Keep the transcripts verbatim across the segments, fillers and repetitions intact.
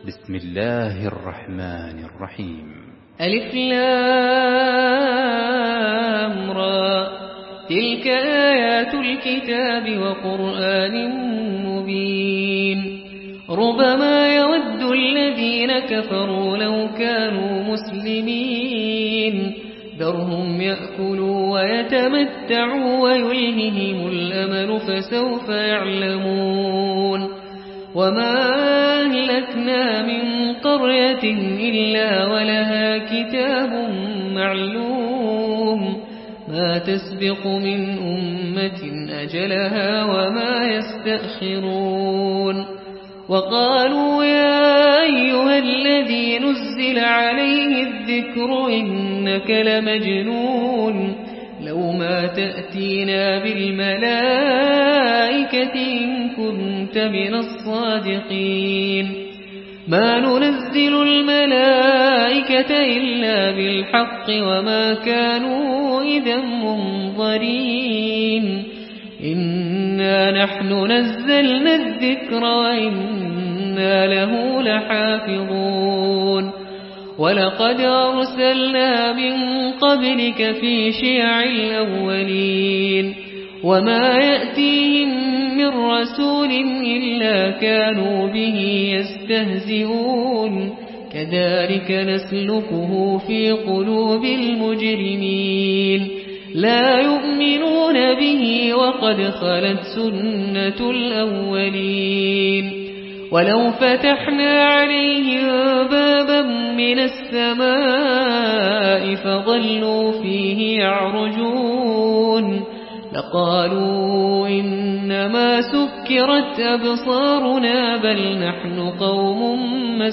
بسم الله الرحمن الرحيم. ألف لام را، تلك آيات الكتاب وقرآن مبين. ربما يود الذين كفروا لو كانوا مسلمين، ذرهم يأكلوا ويتمتعوا ويلههم الأمل فسوف يعلمون. وما أهلكنا من قرية إلا ولها كتاب معلوم، ما تسبق من أمة أجلها وما يستأخرون. وقالوا يا أيها الذي نزل عليه الذكر إنك لمجنون، لو ما تأتينا بالملائكة إن كنت من الصادقين. ما ننزل الملائكة إلا بالحق وما كانوا إذا منظرين. إنا نحن نزلنا الذكر وإنا له لحافظون. ولقد أرسلنا من قبلك في شيع الأولين، وما يأتيهم من رسول إلا كانوا به يستهزئون. كذلك نسلكه في قلوب المجرمين، لا يؤمنون به وقد خلت سنة الأولين. ولو فتحنا عليهم بابا من السماء فظلوا فيه يعرجون لقالوا إنما سكرت أبصارنا بل نحن قوم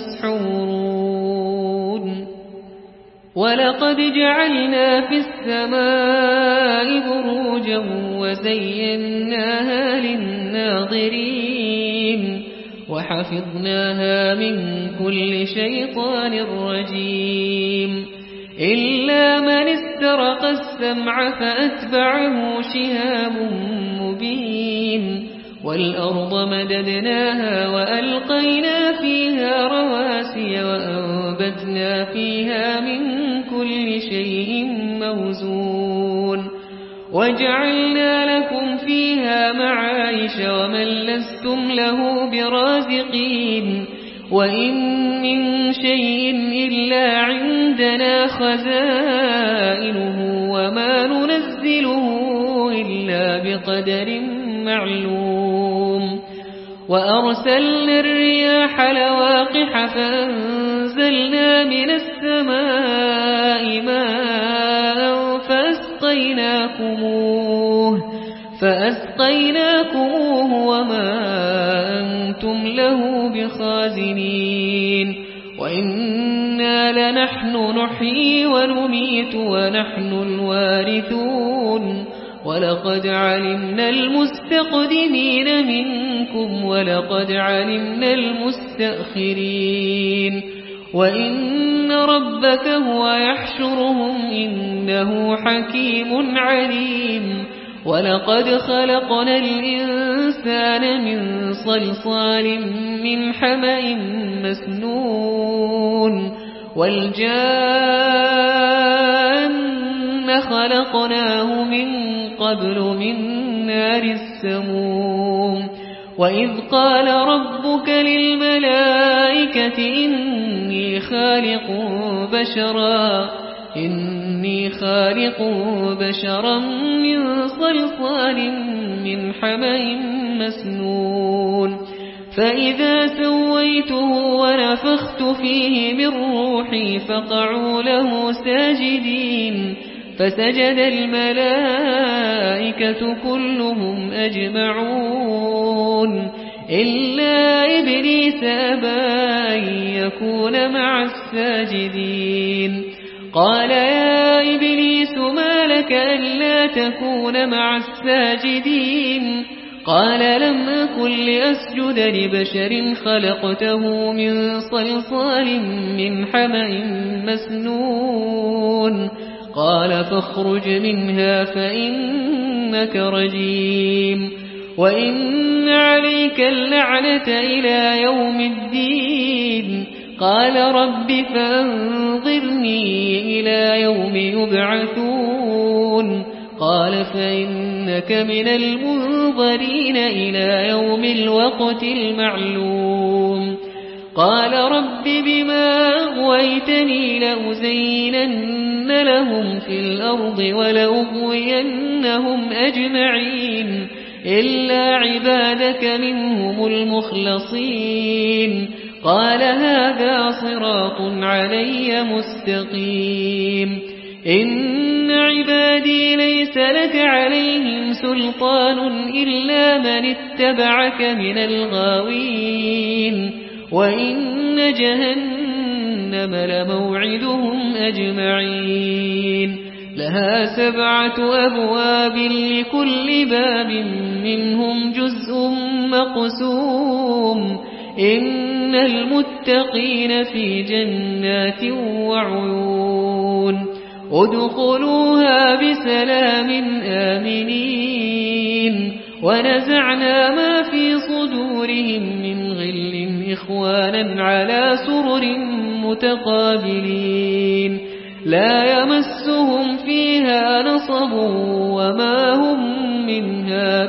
مسحورون. ولقد جعلنا في السماء بروجا وزيناها للناظرين وحفظناها من كل شيطان رجيم إلا من استرق السمع فأتبعه شهاب مبين. والأرض مددناها وألقينا فيها رواسي وأنبتنا فيها من كل شيء موزون وجعلنا لكم فيها معايش ومن لستم له برازقين. وإن من شيء إلا عندنا خزائنه وما ننزله إلا بقدر معلوم. وأرسلنا الرياح لواقح فأنزلنا من السماء ماء فأسقيناكموه فأسقيناكموه وما أنتم له بخازنين. وإنا لنحن نحيي ونميت ونحن الوارثون. ولقد علمنا المستقدمين منكم ولقد علمنا المستأخرين. وإن ربك هو يحشرهم إنه حكيم عليم. ولقد خلقنا الإنسان من صلصال من حمأ مسنون والجان خلقناه من قبل من نار السموم. وإذ قال ربك للملائكة إني خالق بشرا إني خالق بشرا من صلصال من حمأ مسنون فإذا سويته ونفخت فيه من روحي فقعوا له ساجدين. فسجد الملائكة كلهم أجمعون إلا إبليس أبى أن يكون مع الساجدين. قال يا إبليس ما لك ألا تكون مع الساجدين؟ قال لم أكن لأسجد لبشر خلقته من صلصال من حمأ مسنون. قال فاخرج منها فإنك رجيم وإن عليك اللعنة إلى يوم الدين. قال رب فأنظرني إلى يوم يبعثون قال فإنك من المنظرين إلى يوم الوقت المعلوم قال رب بما أغويتني لأزينن لهم في الأرض ولأغوينهم أجمعين إلا عبادك منهم المخلصين قال هذا صراط علي مستقيم إن عبادي ليس لك عليهم سلطان إلا من اتبعك من الغاوين وإن جهنم لموعدهم أجمعين لها سبعة أبواب لكل باب منهم جزء مقسوم إن المتقين في جنات وعيون ادخلوها بسلام آمنين ونزعنا ما في صدورهم من غل إخوانا على سرر متقابلين لا يمسهم فيها نصب وما هم منها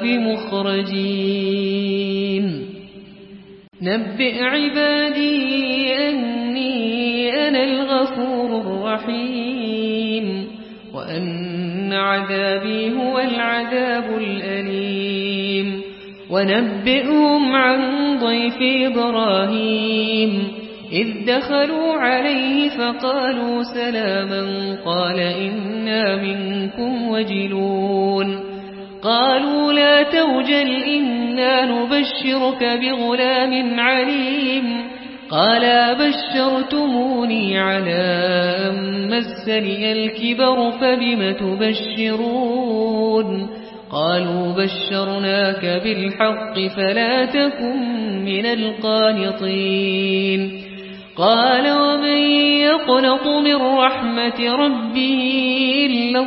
بمخرجين نبئ عبادي أني أنا الغفور الرحيم وأن عذابي هو العذاب الأليم ونبئهم عن ضيف إبراهيم إذ دخلوا عليه فقالوا سلاما قال إنا منكم وجلون قالوا لا توجل إنا نبشرك بغلام عليم قال بشرتموني على أن مسني الكبر فبم تبشرون قالوا بشرناك بالحق فلا تكن من القانطين قال ومن يقنط من رحمة ربه إلا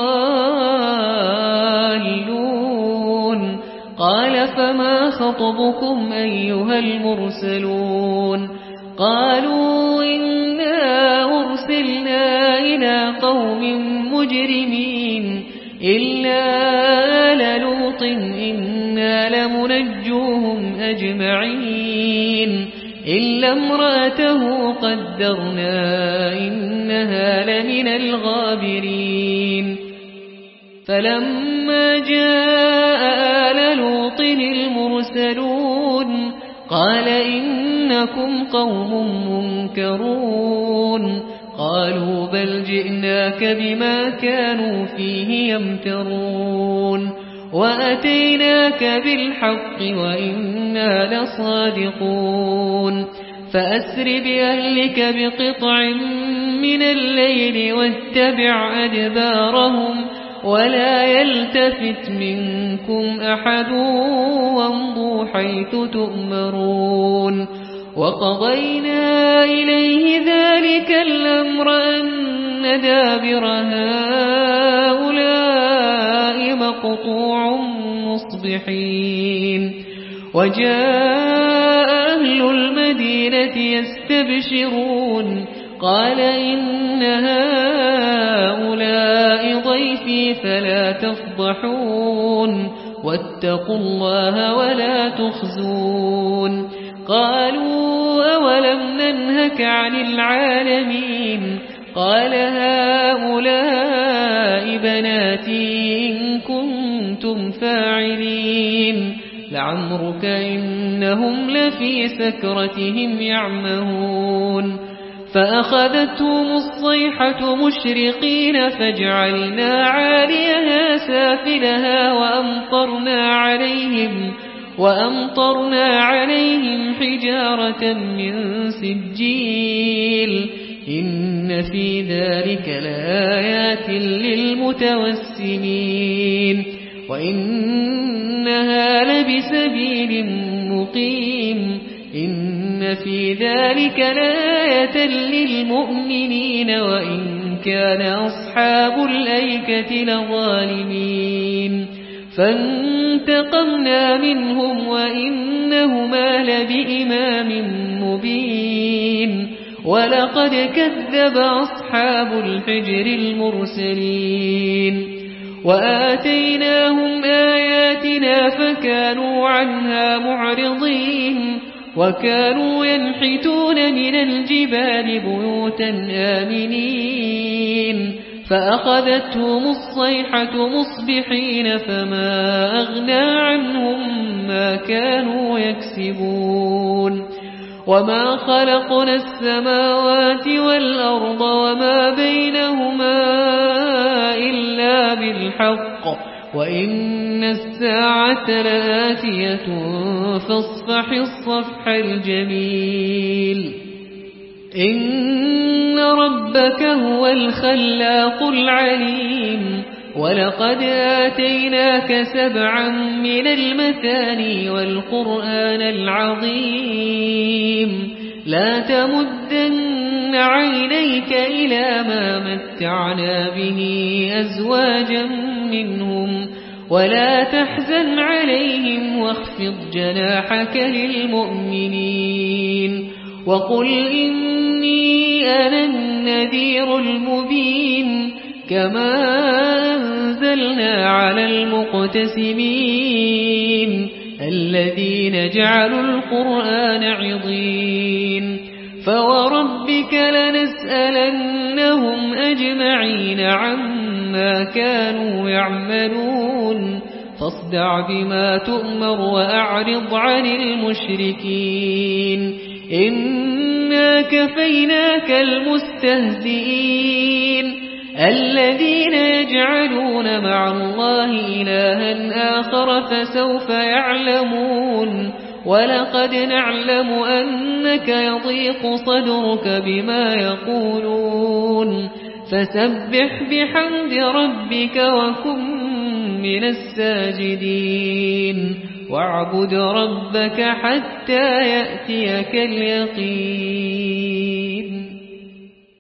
الضالون قال فما خطبكم أيها المرسلون قالوا إنا أرسلنا إلى قوم مجرمين إلا آل لوط إنا لمنجوهم أجمعين إلا امرأته قدرنا إنها لمن الغابرين فلما جاء آل لوط المرسلون قال إنكم قوم منكرون قالوا بل جئناك بما كانوا فيه يمترون وأتيناك بالحق وإنا لصادقون فأسر بأهلك بقطع من الليل واتبع أدبارهم ولا يلتفت منكم أحد وامضوا حيث تؤمرون وقضينا إليه ذلك الأمر أن دابر هؤلاء مقطوع مصبحين وجاء أهل المدينة يستبشرون قال إن هؤلاء ضيفي فلا تفضحون واتقوا الله ولا تخزون قالوا أولم ننهك عن العالمين قال هؤلاء بناتي إن كنتم فاعلين لعمرك إنهم لفي سكرتهم يعمهون فأخذتهم الصيحة مشرقين فجعلنا عاليها سافلها وأمطرنا عليهم وأمطرنا عليهم حجارة من سجيل إن في ذلك لآيات للمتوسمين وإنها لبسبيل مقيم إن في ذلك لآية للمؤمنين وإن كان أصحاب الأيكة لظالمين فانتقمنا منهم وإنهما لبإمام مبين ولقد كذب أصحاب الحجر المرسلين وآتيناهم آياتنا فكانوا عنها معرضين وكانوا ينحتون من الجبال بيوتا آمنين فأخذتهم الصيحة مصبحين فما أغنى عنهم ما كانوا يكسبون وما خلقنا السماوات والأرض وما بينهما إلا بالحق وإن الساعة لآتية فاصفح الصفح الجميل إن ربك هو الخلاق العليم ولقد آتيناك سبعا من المثاني والقرآن العظيم لا تمدن عينيك إلى ما متعنا به أزواجا منهم ولا تحزن عليهم واخفض جناحك للمؤمنين وقل إني أنا النذير المبين كما أنزلنا على المقتسمين الذين جعلوا القرآن عضين فوربك لنسألنهم أجمعين عما كانوا يعملون فاصدع بما تؤمر وأعرض عن المشركين إنا كفيناك المستهزئين الذين يجعلون مع الله إلها آخر فسوف يعلمون ولقد نعلم أنك يضيق صدرك بما يقولون فسبح بحمد ربك وكن من الساجدين واعبد ربك حتى يأتيك اليقين